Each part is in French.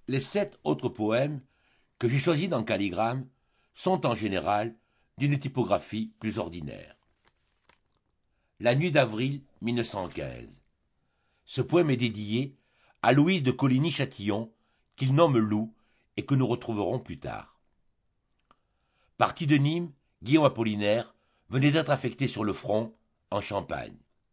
Les 7 autres poèmes que j'ai choisis dans Calligramme sont en général d'une typographie plus ordinaire. La nuit d'avril 1915. Ce poème est dédié à Louise de Coligny-Châtillon, qu'il nomme Lou et que nous retrouverons plus tard. Parti de Nîmes, Guillaume Apollinaire venait d'être affecté sur le front, en Champagne.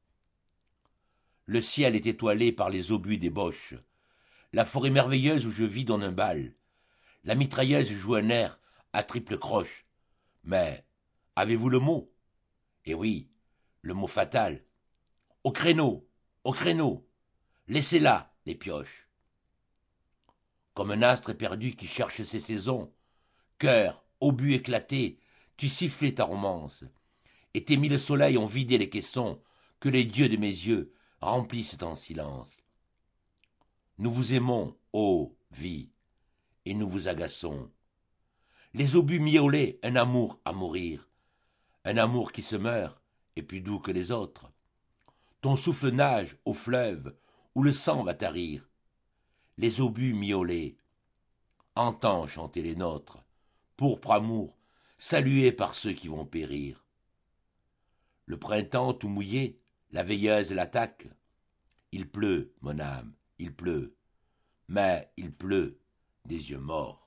Le ciel est étoilé par les obus des Boches. La forêt merveilleuse où je vis donne un bal. La mitrailleuse joue un air à triple croche. Mais avez-vous le mot? Eh oui, le mot fatal. Au créneau, au créneau. Laissez là les pioches. Comme un astre éperdu qui cherche ses saisons, cœur, obus éclaté, tu sifflais ta romance, et tes 1000 soleils ont vidé les caissons que les dieux de mes yeux remplissent en silence. Nous vous aimons, ô vie, et nous vous agaçons. Les obus miaulaient un amour à mourir, un amour qui se meurt est plus doux que les autres. Ton souffle nage au fleuve où le sang va tarir. Les obus miaulaient. Entends chanter les nôtres, pourpre amour, salué par ceux qui vont périr. Le printemps tout mouillé, la veilleuse l'attaque. Il pleut, mon âme, il pleut, mais il pleut des yeux morts.